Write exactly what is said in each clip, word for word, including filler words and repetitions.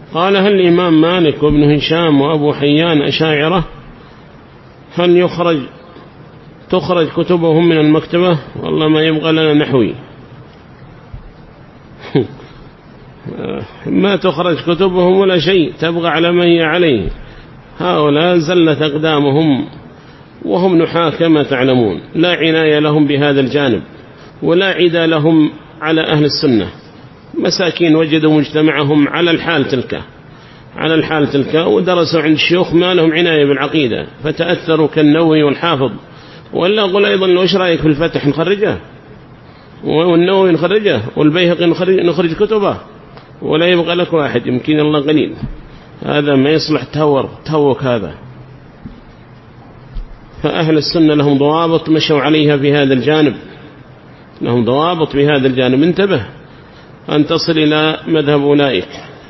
قال: هل الإمام مالك وابن هشام وأبو حيان أشاعرة؟ هل يخرج تخرج كتبهم من المكتبة؟ والله ما يبغى لنا نحوي. ما تخرج كتبهم ولا شيء، تبغى على ما هي عليه. هؤلاء زلت أقدامهم وهم نحاة كما تعلمون، لا عناية لهم بهذا الجانب ولا عدا لهم على أهل السنة. مساكين وجدوا مجتمعهم على الحال تلك على الحال تلك ودرسوا عند الشيوخ ما لهم عناية بالعقيدة، فتأثروا كالنووي والحافظ. ولا أقول أيضا: وش رأيك في الفتح نخرجه، والنووي نخرجه، والبيهقي نخرج كتبه، ولا يبغى لك واحد، يمكن الله قليل. هذا ما يصلح، تهور تهوك هذا. فأهل السنة لهم ضوابط مشوا عليها في هذا الجانب، لهم ضوابط في هذا الجانب. انتبه أن تصل إلى مذهب أولئك.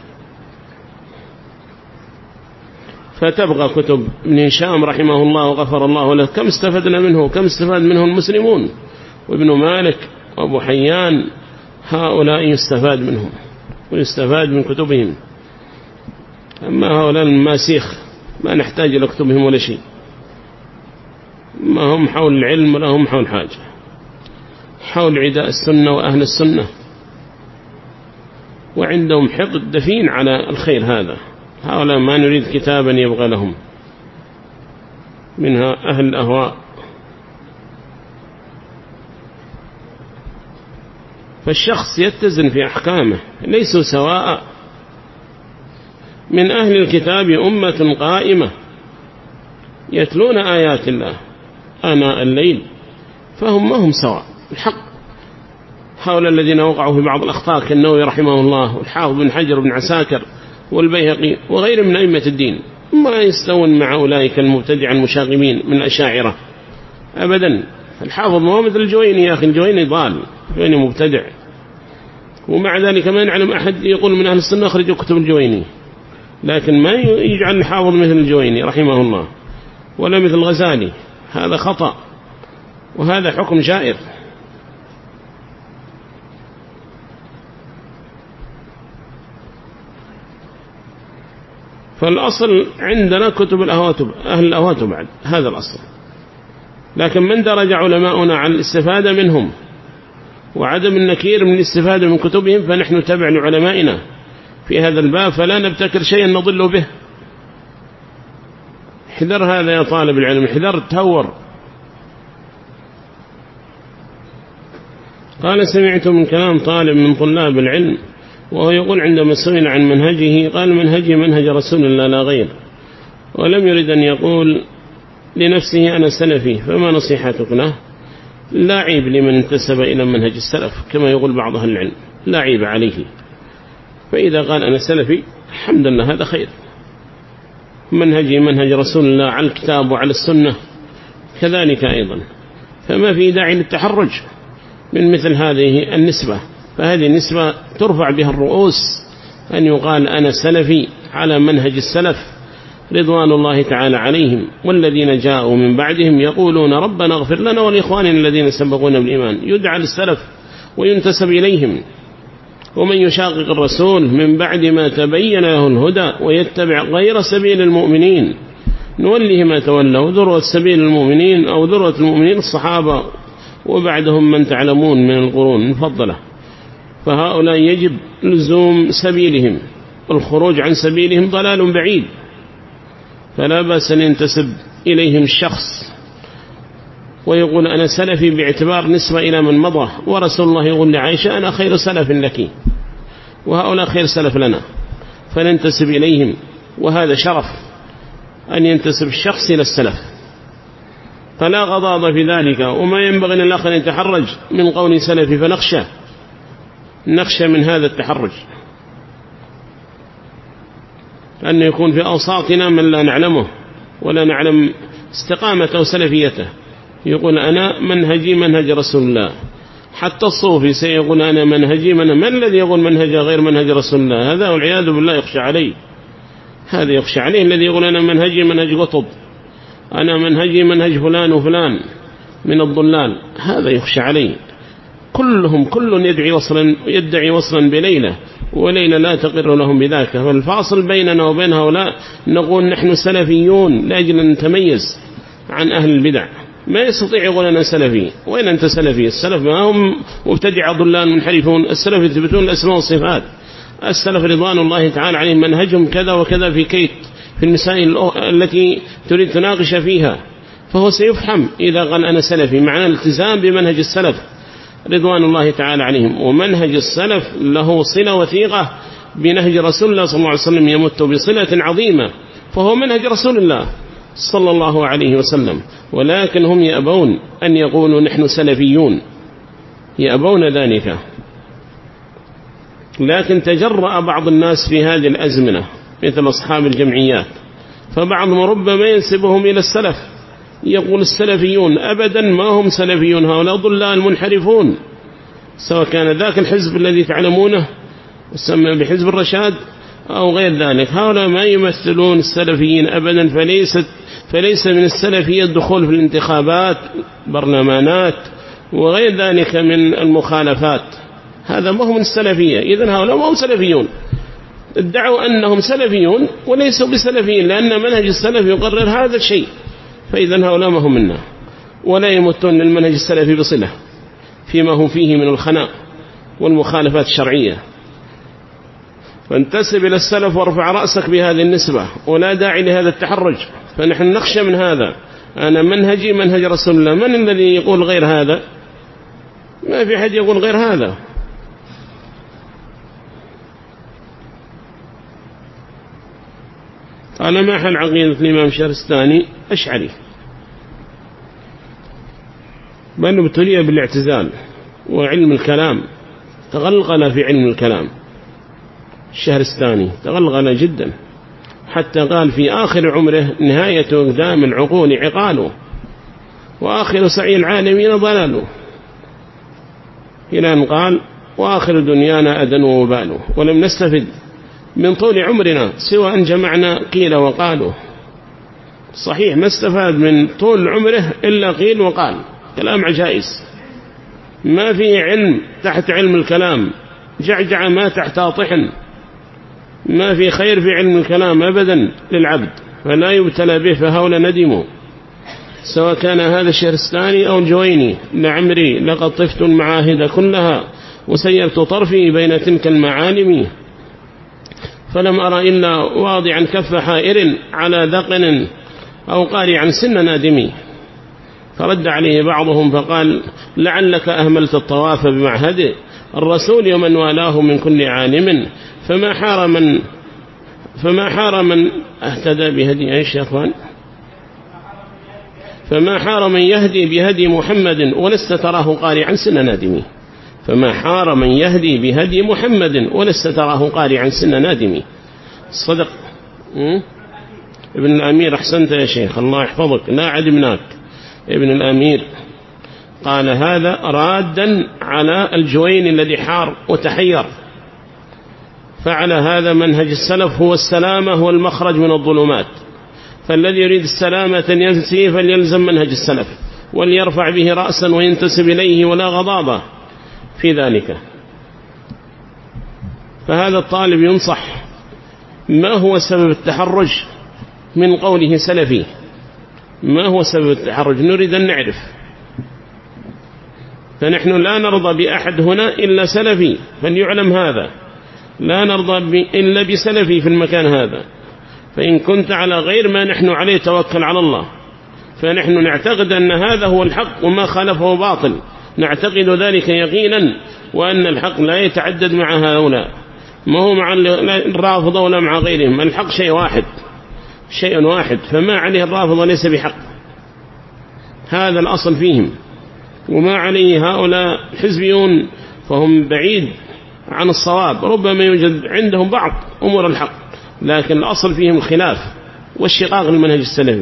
فتبغى كتب ابن هشام رحمه الله وغفر الله له، كم استفدنا منه، كم استفاد منه المسلمون. وابن مالك وابو حيان، هؤلاء يستفاد منهم ويستفاد من كتبهم. أما هؤلاء الماسيخ ما نحتاج إلى كتبهم ولا شيء، ما هم حول العلم ولا هم حول حاجة، حول عداء السنة وأهل السنة، وعندهم حقد دفين على الخير هذا. هؤلاء ما نريد كتابا يبغى لهم منها أهل الأهواء. فالشخص يتزن في أحكامه، ليسوا سواء. من أهل الكتاب أمة قائمة يتلون آيات الله آناء الليل، فهم ما هم سواء الحق. هؤلاء الذين وقعوا في بعض الأخطاء كالنووي رحمه الله والحافظ بن حجر بن عساكر والبيهقي وغير من أئمة الدين، ما يستوون مع أولئك المبتدع المشاغبين من الأشاعرة أبدا. الحافظ محمد الجويني يا أخي، الجويني ضال، الجويني مبتدع، ومع ذلك ما نعلم أحد يقول من أهل السنة أخرجوا كتب الجويني، لكن ما يجعل الحافظ مثل الجويني رحمه الله ولا مثل الغزالي. هذا خطأ وهذا حكم جائر. فالأصل عندنا كتب الأهوات أهل الأهوات بعد هذا الأصل. لكن من درج علماؤنا على الاستفادة منهم وعدم النكير من الاستفادة من كتبهم، فنحن نتبع لعلمائنا في هذا الباب، فلا نبتكر شيئا نضل به. حذر هذا يا طالب العلم، حذر تهور. قال: سمعت من كلام طالب من طلاب العلم وهو يقول عندما سئل عن منهجه قال: منهجي منهج رسول الله لا غير، ولم يرد أن يقول لنفسه أنا سلفي، فما نصيحتك له؟ لا عيب لمن انتسب إلى منهج السلف كما يقول بعض أهل العلم، لا عيب عليه. فإذا قال أنا سلفي الحمد لله هذا خير. منهجي منهج رسول الله على الكتاب وعلى السنة كذلك أيضا، فما في داعي للتحرج من مثل هذه النسبة. فهذه النسبة ترفع بها الرؤوس، أن يقال أنا سلفي على منهج السلف رضوان الله تعالى عليهم، والذين جاءوا من بعدهم يقولون ربنا اغفر لنا ولإخواننا الذين سبقونا بالإيمان. يدعى للسلف وينتسب إليهم. ومن يشاقق الرسول من بعد ما تبين له الهدى ويتبع غير سبيل المؤمنين نوله ما تولى، وذروة سبيل المؤمنين أو ذروة المؤمنين الصحابة وبعدهم من تعلمون من القرون المفضلة. فهؤلاء يجب لزوم سبيلهم، والخروج عن سبيلهم ضلال بعيد. فلا بأس أن ينتسب إليهم الشخص ويقول أنا سلفي باعتبار نسبة إلى من مضى، ورسول الله يقول لعائشة أنا خير سلف لك، وهؤلاء خير سلف لنا، فننتسب إليهم. وهذا شرف أن ينتسب الشخص إلى السلف، فلا غضاض في ذلك. وما ينبغي أن الآخر يتحرج من قول سلفي، فنخشى نخشى من هذا التحرج أن يكون في أوساطنا من لا نعلمه ولا نعلم استقامته وسلفيته، يقول أنا منهجي منهج رسول الله. حتى الصوفي سيقول أنا منهجي من من الذي يقول منهج غير منهج رسول الله؟ هذا والعياذ بالله يخشى عليه، هذا يخشى عليه الذي يقول أنا منهجي منهج قطب، أنا منهجي منهج فلان وفلان من الضلال، هذا يخشى عليه. كلهم كل يدعي وصلا يدعي وصلا بليلة، وليلة لا تقر لهم بذاك. والفاصل بيننا وبين هؤلاء نقول نحن سلفيون لأجل أن نتميز عن أهل البدع. ما يستطيع يقول أنا سلفي. وين أنت سلفي؟ السلف ما هم مبتدع ضلال منحرفون. السلف يثبتون الأسماء والصفات. السلف رضوان الله تعالى عليهم منهجهم كذا وكذا في كيت في المسائل التي تريد تناقش فيها، فهو سيفهم إذا قال أنا سلفي، معنى الالتزام بمنهج السلف رضوان الله تعالى عليهم. ومنهج السلف له صلة وثيقة بنهج رسول الله صلى الله عليه وسلم، يمت بصلة عظيمة، فهو منهج رسول الله صلى الله عليه وسلم. ولكن هم يأبون أن يقولوا نحن سلفيون، يأبون ذلك. لكن تجرأ بعض الناس في هذه الأزمنة مثل أصحاب الجمعيات، فبعضهم ربما ينسبهم إلى السلف، يقول السلفيون. أبدا ما هم سلفيون، هؤلاء ضلال منحرفون، سواء كان ذاك الحزب الذي تعلمونه يسمى بحزب الرشاد أو غير ذلك، هؤلاء ما يمثلون السلفيين أبدا. فليست فليس من السلفية الدخول في الانتخابات برلمانات وغير ذلك من المخالفات، هذا ما هو من السلفية. إذن هؤلاء ما هم سلفيون، ادعوا أنهم سلفيون وليسوا بسلفيين، لأن منهج السلف يقرر هذا الشيء. فإذن هؤلاء ما هم منا، ولا يمتون للمنهج السلفي بصلة فيما هم فيه من الخناء والمخالفات الشرعية. فانتسب إلى السلف وارفع رأسك بهذه النسبة، ولا داعي لهذا التحرج. فنحن نخشى من هذا. أنا منهجي منهج رسول الله. من الذي يقول غير هذا؟ ما في حد يقول غير هذا. قال ما حل عقيدة الإمام الشهرستاني؟ أشعري، بأنه ابتلي بالاعتزال وعلم الكلام، تغلغل في علم الكلام. الشهرستاني تغلغل جدا، حتى قال في آخر عمره نهاية أقدام العقول عقاله، وآخر سعي العالمين ضلاله، إلى أن قال وآخر دنيانا أدن وباله، ولم نستفد من طول عمرنا سوى أن جمعنا قيل وقالوا. صحيح ما استفاد من طول عمره إلا قيل وقال، كلام عجائز، ما في علم تحت علم الكلام، جعجع ما تحت طحن، ما في خير في علم الكلام أبدا للعبد، فلا يبتلى به فهول ندموا. سواء كان هذا الشهرستاني أو الجويني، لعمري لقد طفت المعاهد كلها وسيرت طرفي بين تلك المعالم، فلم أرى إلا واضعا كف حائر على ذقن أو قارعا سن نادمي. فرد عليه بعضهم فقال لعلك أهملت الطواف بمعهد الرسول ومن والاه من كل عالم، فما حار من فما حار من اهتدى بهدي ايش يا اخوان فما حار من يهدي بهدي محمد ولست تراه قارعا سن نادمي. فما حار من يهدي بهدي محمد ولست تراه قارعا سن نادمي. صدق ابن الأمير، أحسنت يا شيخ، الله يحفظك، لا عدمناك. ابن الأمير قال هذا رادا على الجوين الذي حار وتحير. فعلى هذا منهج السلف هو السلامة والمخرج من الظلمات، فالذي يريد السلامة ينسي فليلزم منهج السلف وليرفع به رأسا وينتسب إليه ولا غضاضة في ذلك. فهذا الطالب ينصح ما هو سبب التحرج من قوله سلفي، ما هو سبب التحرج؟ نريد أن نعرف. فنحن لا نرضى بأحد هنا إلا سلفي، فليعلم هذا، لا نرضى إلا بسلفي في المكان هذا. فإن كنت على غير ما نحن عليه توكل على الله. فنحن نعتقد أن هذا هو الحق وما خالفه باطل، نعتقد ذلك يقينا، وأن الحق لا يتعدد مع هؤلاء، ما هو مع الرافضة ولا مع غيرهم. الحق شيء واحد، شيء واحد، فما عليه الرافضة ليس بحق، هذا الأصل فيهم. وما عليه هؤلاء حزبيون فهم بعيد عن الصواب، ربما يوجد عندهم بعض أمور الحق، لكن الأصل فيهم الخلاف والشقاق للمنهج السلفي.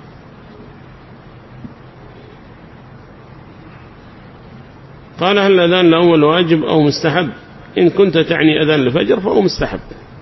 قال هل الأذان الأول واجب أو مستحب؟ إن كنت تعني أذان الفجر فهو مستحب،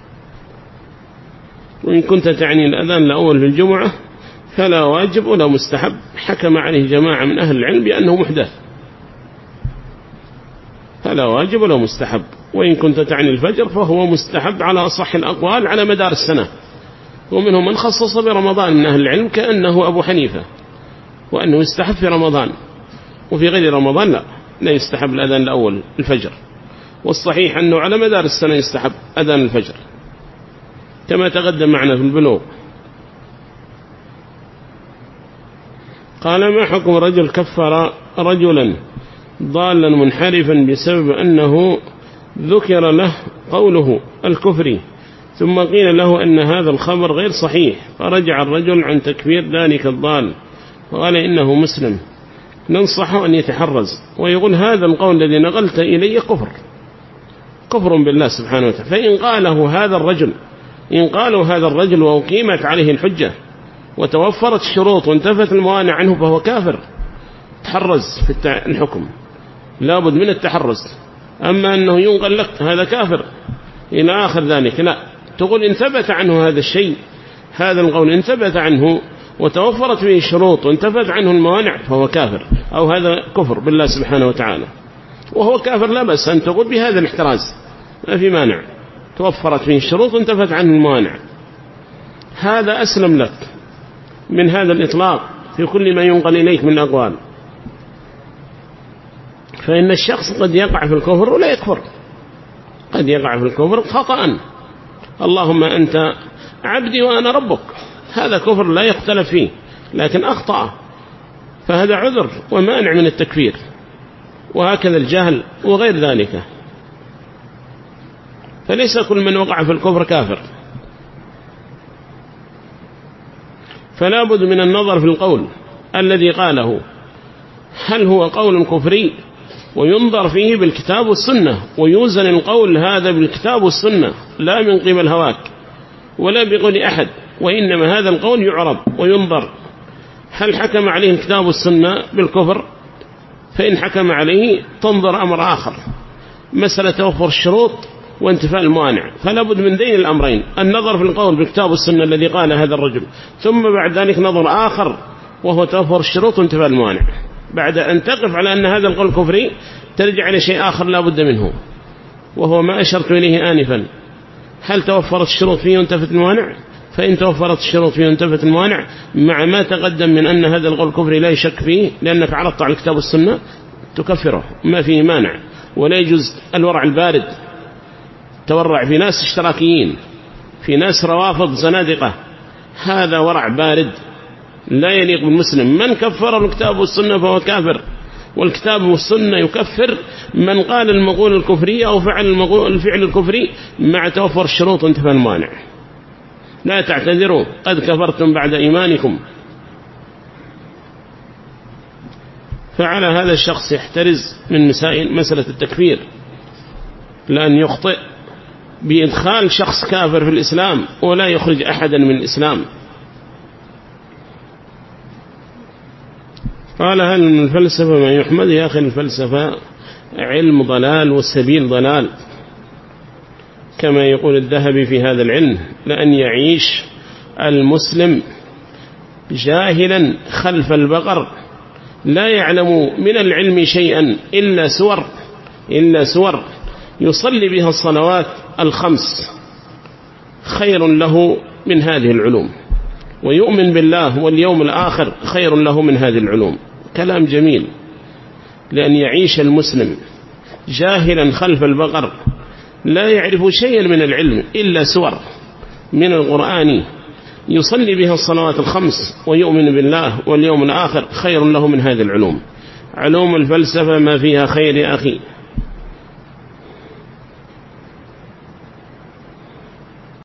وإن كنت تعني الأذان الأول في الجمعة فلا واجب ولا مستحب. حكم عليه جماعة من أهل العلم بأنه محدث. فلا واجب ولا مستحب. وإن كنت تعني الفجر فهو مستحب على أصح الأقوال على مدار السنة، ومنهم من خصص برمضان من أهل العلم كأنه أبو حنيفة، وأنه يستحب في رمضان، وفي غير رمضان لا لا يستحب الأذان الأول الفجر. والصحيح أنه على مدار السنة يستحب أذان الفجر كما تقدم معنا في البلوغ. قال: ما حكم رجل كفر رجلا ضالا منحرفا بسبب أنه ذكر له قوله الكفري، ثم قيل له أن هذا الخبر غير صحيح، فرجع الرجل عن تكفير ذلك الضال وقال إنه مسلم؟ ننصحه أن يتحرز ويقول هذا القول الذي نقلت إلي كفر كفر بالله سبحانه وتعالى. فإن قاله هذا الرجل إن قالوا هذا الرجل وأقيمت عليه الحجة وتوفرت الشروط وانتفت الموانع عنه فهو كافر. تحرز في الحكم، لابد من التحرز. أما أنه ينقل لك هذا كافر إلى آخر ذلك، لا، تقول إن ثبت عنه هذا الشيء، هذا القول إن ثبت عنه وتوفرت فيه الشروط وانتفت عنه الموانع فهو كافر، أو هذا كفر بالله سبحانه وتعالى. وهو كافر لا بس أن تقول بهذا الاحتراز، ما في مانع، توفرت فيه الشروط وانتفت عنه الموانع. هذا أسلم لك من هذا الإطلاق في كل ما ينقل إليك من الأقوال. فإن الشخص قد يقع في الكفر ولا يكفر، قد يقع في الكفر خطأ، اللهم أنت عبدي وأنا ربك، هذا كفر لا يختلف فيه، لكن أخطأ فهذا عذر ومانع من التكفير. وهكذا الجهل وغير ذلك، فليس كل من وقع في الكفر كافر. فلا بد من النظر في القول الذي قاله، هل هو قول كفري، وينظر فيه بالكتاب والسنة، ويوزن القول هذا بالكتاب والسنة لا من قبل هواك ولا بقول أحد، وإنما هذا القول يعرض وينظر هل حكم عليه الكتاب والسنة بالكفر. فإن حكم عليه تنظر أمر آخر، مسألة توفر الشروط وانتفاء الموانع. فلا بد من دين الأمرين، النظر في القول بالكتاب والسنة الذي قال هذا الرجل، ثم بعد ذلك نظر آخر وهو توفر الشروط وانتفاء الموانع. بعد أن تقف على أن هذا القول كفري ترجع إلى شيء آخر لا بد منه، وهو ما أشرت إليه آنفا، هل توفرت الشروط فيه وانتفت الموانع؟ فإن توفرت الشروط فيه وانتفت الموانع مع ما تقدم من أن هذا القول كفري لا يشك فيه لأنك عرضت على الكتاب والسنة تكفره، ما فيه مانع. ولا يجوز الورع البارد، تورع في ناس اشتراكيين، في ناس روافض زنادقة، هذا ورع بارد لا يليق بالمسلم. من كفر الكتاب والسنة فهو كافر، والكتاب والسنة يكفر من قال المقول الكفري أو فعل الفعل الكفري مع توفر الشروط وانتفاء الموانع. لا تعتذروا قد كفرتم بعد إيمانكم. فعلى هذا الشخص يحترز من مسائل مسألة التكفير، لأن يخطئ بإدخال شخص كافر في الإسلام ولا يخرج أحدا من الإسلام. قال: هل من الفلسفة ما يحمد؟ يا أخي الفلسفة علم ضلال والسبيل ضلال، كما يقول الذهبي في هذا العلم: لأن يعيش المسلم جاهلا خلف البقر لا يعلم من العلم شيئا إلا سور إلا سور يصلي بها الصلوات الخمس خير له من هذه العلوم، ويؤمن بالله واليوم الآخر خير له من هذه العلوم. كلام جميل. لأن يعيش المسلم جاهلا خلف البقر لا يعرف شيئا من العلم إلا سور من القرآن يصلي بها الصلوات الخمس ويؤمن بالله واليوم الآخر خير له من هذه العلوم. علوم الفلسفة ما فيها خير يا أخي.